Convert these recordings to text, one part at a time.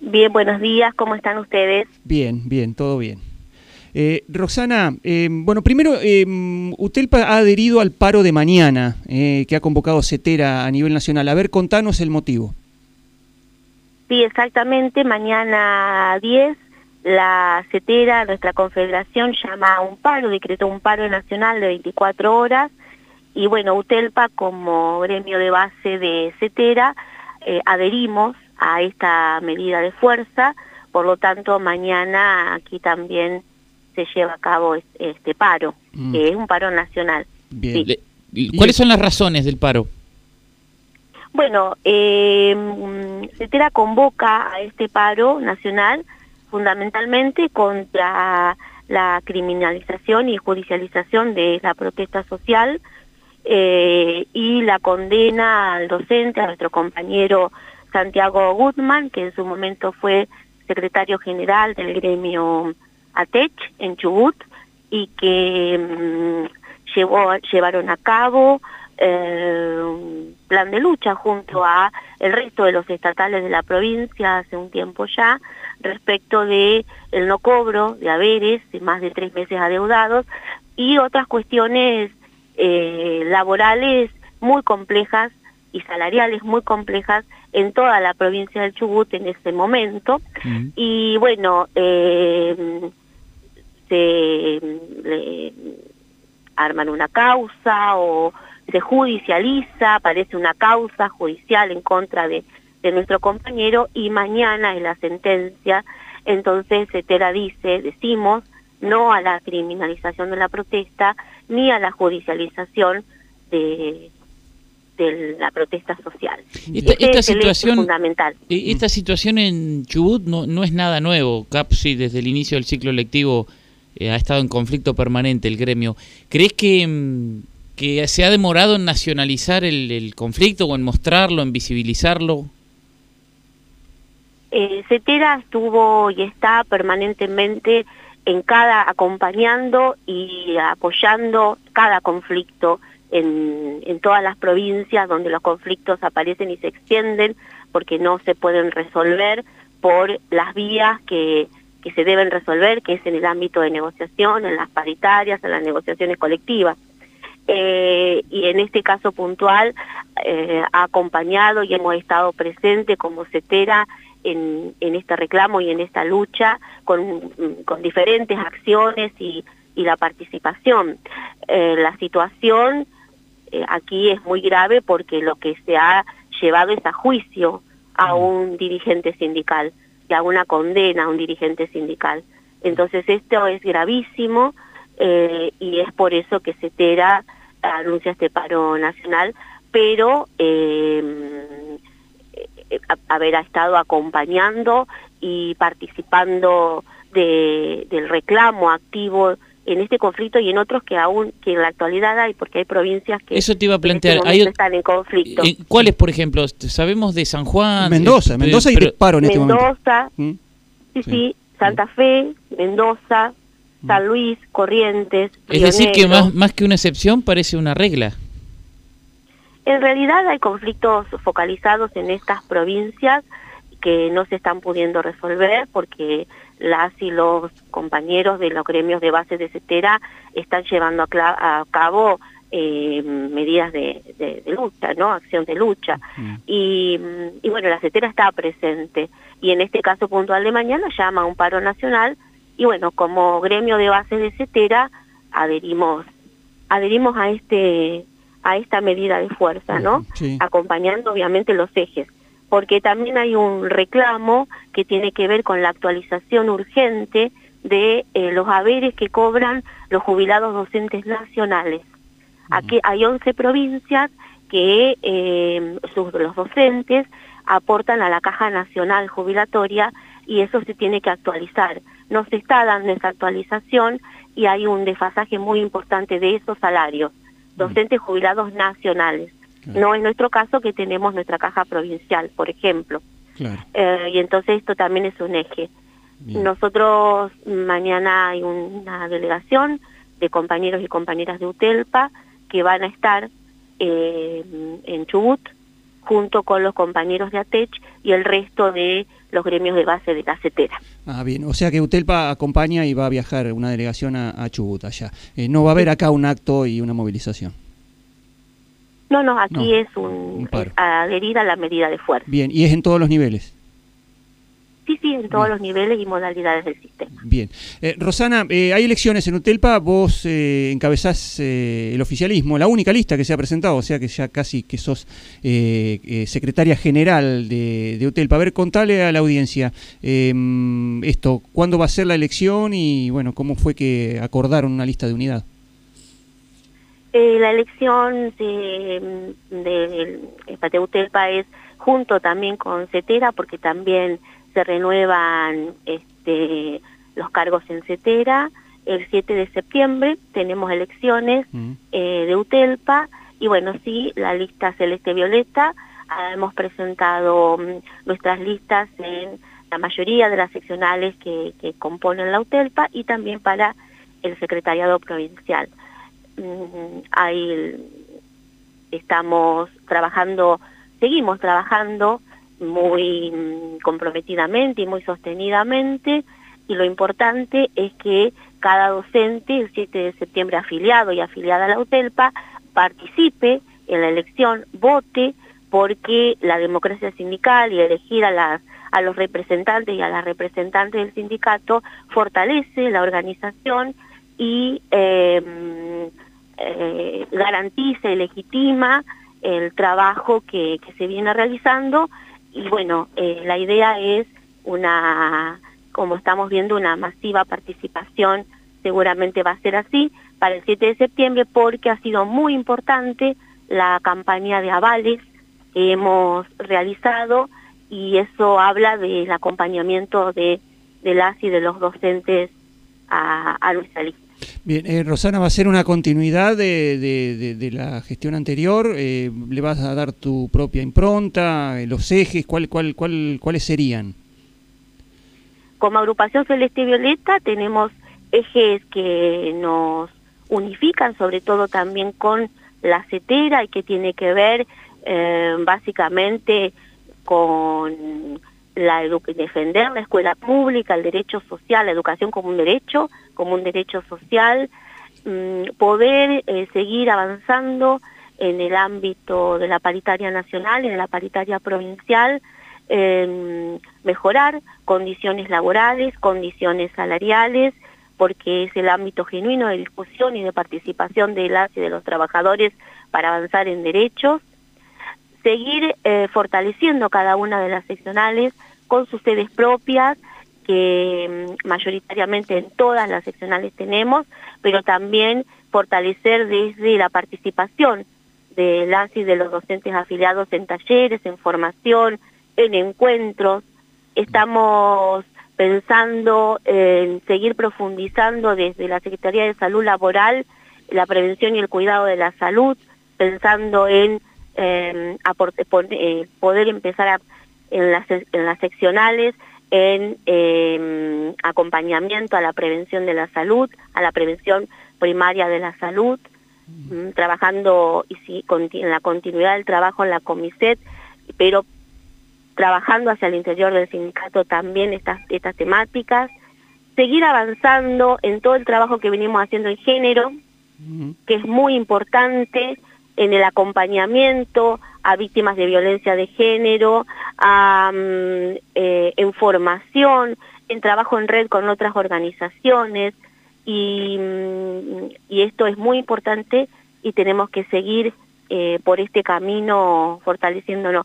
Bien, buenos días, ¿cómo están ustedes? Bien, bien, todo bien. Roxana, bueno, primero, UTELPA ha adherido al paro de mañana que ha convocado CETERA a nivel nacional. A ver, contanos el motivo. Sí, exactamente, mañana 10, la CETERA, nuestra confederación, llama a un paro, decretó un paro nacional de 24 horas, y bueno, UTELPA como gremio de base de CETERA adherimos a esta medida de fuerza, por lo tanto mañana aquí también se lleva a cabo este paro, que es un paro nacional. Bien. Sí. ¿Cuáles son las razones del paro? Bueno, CETERA convoca a este paro nacional fundamentalmente contra la criminalización y judicialización de la protesta social y la condena al docente, a nuestro compañero Santiago Guzmán, que en su momento fue secretario general del gremio ATECH en Chubut, y que llevaron a cabo un plan de lucha junto a el resto de los estatales de la provincia hace un tiempo ya, respecto de el no cobro de haberes de más de 3 meses adeudados y otras cuestiones laborales muy complejas y salariales muy complejas en toda la provincia del Chubut en ese momento. Y bueno, se arman una causa o se judicializa, aparece una causa judicial en contra de nuestro compañero, y mañana es la sentencia. Entonces CETERA decimos no a la criminalización de la protesta ni a la judicialización de la protesta social. Esta situación fundamental. Esta situación en Chubut no es nada nuevo. CAPSI desde el inicio del ciclo lectivo ha estado en conflicto permanente el gremio. ¿Crees que se ha demorado en nacionalizar el conflicto o en mostrarlo, en visibilizarlo? CETERA estuvo y está permanentemente acompañando y apoyando cada conflicto en todas las provincias donde los conflictos aparecen y se extienden porque no se pueden resolver por las vías que se deben resolver, que es en el ámbito de negociación, en las paritarias, en las negociaciones colectivas. Y en este caso puntual ha acompañado y hemos estado presentes como CETERA en este reclamo y en esta lucha con diferentes acciones y la participación. La situación aquí es muy grave porque lo que se ha llevado es a juicio a un dirigente sindical y a una condena a un dirigente sindical. Entonces esto es gravísimo y es por eso que CETERA anuncia este paro nacional, pero ha estado acompañando y participando del reclamo activo en este conflicto y en otros que en la actualidad hay, porque hay provincias que eso te iba a plantear. En este momento están en conflicto. ¿Cuáles, por ejemplo? Sabemos de San Juan. Mendoza hay paro en este momento. Mendoza, sí, Santa Fe, Mendoza, San Luis, Corrientes, Es decir, que más que una excepción parece una regla. En realidad hay conflictos focalizados en estas provincias que no se están pudiendo resolver porque las y los compañeros de los gremios de base de CETERA están llevando a cabo medidas de lucha, ¿no? Acción de lucha. Y bueno, la CETERA está presente y en este caso puntual de mañana llama a un paro nacional y bueno, como gremio de base de CETERA adherimos a esta medida de fuerza, ¿no? Sí. Acompañando obviamente los ejes, porque también hay un reclamo que tiene que ver con la actualización urgente de los haberes que cobran los jubilados docentes nacionales. Aquí hay 11 provincias que los docentes aportan a la Caja Nacional Jubilatoria y eso se tiene que actualizar. No se está dando esa actualización y hay un desfasaje muy importante de esos salarios, docentes jubilados nacionales. Claro. No es nuestro caso que tenemos nuestra caja provincial, por ejemplo. Claro. Y entonces esto también es un eje. Bien. Nosotros mañana hay una delegación de compañeros y compañeras de UTELPA que van a estar en Chubut junto con los compañeros de ATECH y el resto de los gremios de base de la CETERA. Ah, bien, o sea que UTELPA acompaña y va a viajar una delegación a Chubut allá. No va a haber acá un acto y una movilización. No, aquí No, es paro. adherir a la medida de fuerza. Bien, ¿y es en todos los niveles? Sí, en todos Bien. los niveles y modalidades del sistema. Bien. Rosana, hay elecciones en UTELPA, vos encabezás el oficialismo, la única lista que se ha presentado, o sea que ya casi que sos secretaria general de UTELPA. A ver, contale a la audiencia esto, ¿cuándo va a ser la elección y bueno, cómo fue que acordaron una lista de unidad? La elección de UTELPA es junto también con CETERA, porque también se renuevan los cargos en CETERA. El 7 de septiembre tenemos elecciones de UTELPA, y bueno, sí, la lista Celeste Violeta, hemos presentado nuestras listas en la mayoría de las seccionales que componen la UTELPA y también para el secretariado provincial. Ahí seguimos trabajando muy comprometidamente y muy sostenidamente, y lo importante es que cada docente el 7 de septiembre afiliado y afiliada a la UTELPA participe en la elección, vote, porque la democracia sindical y elegir a los representantes y a las representantes del sindicato fortalece la organización y garantiza y legitima el trabajo que se viene realizando. Y bueno, la idea es como estamos viendo, una masiva participación, seguramente va a ser así, para el 7 de septiembre, porque ha sido muy importante la campaña de avales que hemos realizado, y eso habla del acompañamiento de las y de los docentes a nuestra lista. Bien, Rosana, ¿va a ser una continuidad de la gestión anterior? ¿Le vas a dar tu propia impronta? ¿Los ejes? ¿Cuáles serían? Como agrupación Celeste Violeta tenemos ejes que nos unifican, sobre todo también con la CETERA, y que tiene que ver básicamente con defender la escuela pública, el derecho social, la educación como un derecho social, poder seguir avanzando en el ámbito de la paritaria nacional, en la paritaria provincial, mejorar condiciones laborales, condiciones salariales, porque es el ámbito genuino de discusión y de participación de las y de los trabajadores para avanzar en derechos, seguir fortaleciendo cada una de las seccionales con sus sedes propias, que mayoritariamente en todas las seccionales tenemos, pero también fortalecer desde la participación de las y de los docentes afiliados en talleres, en formación, en encuentros. Estamos pensando en seguir profundizando desde la Secretaría de Salud Laboral la prevención y el cuidado de la salud, pensando en poder empezar en las seccionales en acompañamiento a la prevención de la salud, a la prevención primaria de la salud, trabajando en la continuidad del trabajo en la Comiset, pero trabajando hacia el interior del sindicato también estas temáticas, seguir avanzando en todo el trabajo que venimos haciendo en género, que es muy importante, en el acompañamiento a víctimas de violencia de género, en formación, en trabajo en red con otras organizaciones, y esto es muy importante y tenemos que seguir por este camino fortaleciéndonos.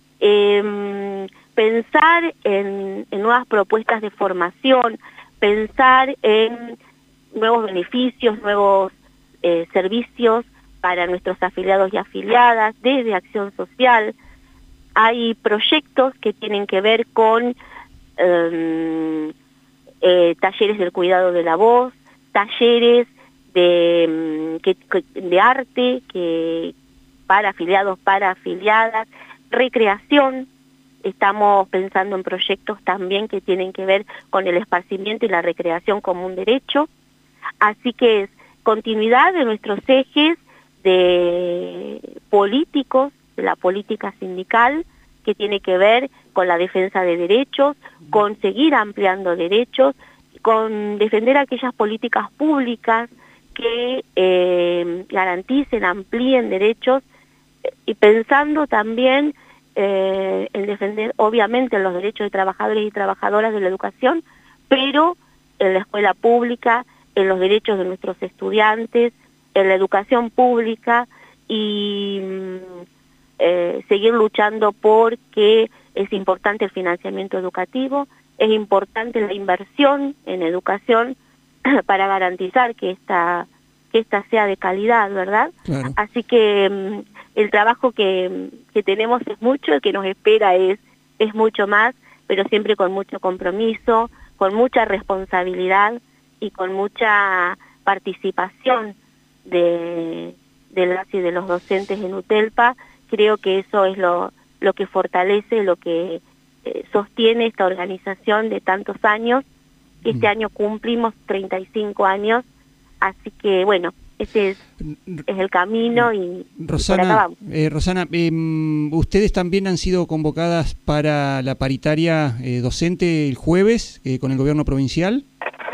Pensar en nuevas propuestas de formación, pensar en nuevos beneficios, nuevos servicios para nuestros afiliados y afiliadas desde Acción Social. Hay proyectos que tienen que ver con talleres del cuidado de la voz, talleres de arte para afiliados, para afiliadas, recreación. Estamos pensando en proyectos también que tienen que ver con el esparcimiento y la recreación como un derecho. Así que es continuidad de nuestros ejes de políticos, la política sindical, que tiene que ver con la defensa de derechos, con seguir ampliando derechos, con defender aquellas políticas públicas que garanticen, amplíen derechos, y pensando también en defender obviamente los derechos de trabajadores y trabajadoras de la educación, pero en la escuela pública, en los derechos de nuestros estudiantes, en la educación pública, y seguir luchando porque es importante el financiamiento educativo, es importante la inversión en educación para garantizar que esta sea de calidad, ¿verdad? Claro. Así que el trabajo que tenemos es mucho, el que nos espera es mucho más, pero siempre con mucho compromiso, con mucha responsabilidad y con mucha participación de las y de los docentes en UTELPA. Creo que eso es lo que fortalece, lo que sostiene esta organización de tantos años. Este año cumplimos 35 años, así que bueno, este es el camino y Rosana, por acá vamos. Rosana, ustedes también han sido convocadas para la paritaria docente el jueves con el gobierno provincial.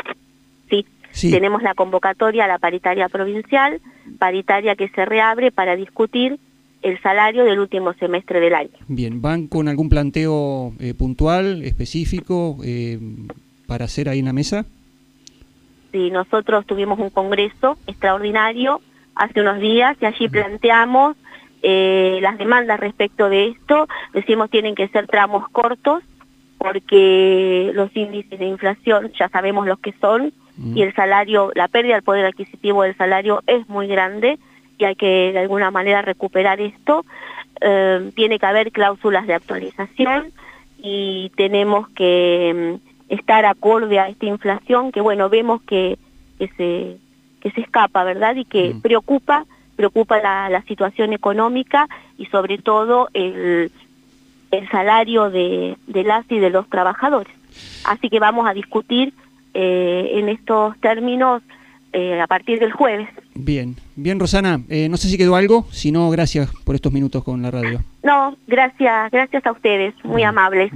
Sí, tenemos la convocatoria a la paritaria provincial, paritaria que se reabre para discutir el salario del último semestre del año. Bien, ¿van con algún planteo puntual, específico, para hacer ahí en la mesa? Sí, nosotros tuvimos un congreso extraordinario hace unos días y allí planteamos las demandas respecto de esto. Decimos tienen que ser tramos cortos porque los índices de inflación ya sabemos los que son y el salario, la pérdida del poder adquisitivo del salario es muy grande y hay que de alguna manera recuperar esto. Tiene que haber cláusulas de actualización y tenemos que estar acorde a esta inflación que bueno, vemos que se escapa, ¿verdad? Y que preocupa la situación económica y sobre todo el salario de las y de los trabajadores. Así que vamos a discutir en estos términos a partir del jueves. Bien, Rosana, no sé si quedó algo, si no, gracias por estos minutos con la radio. No, gracias a ustedes, muy amables.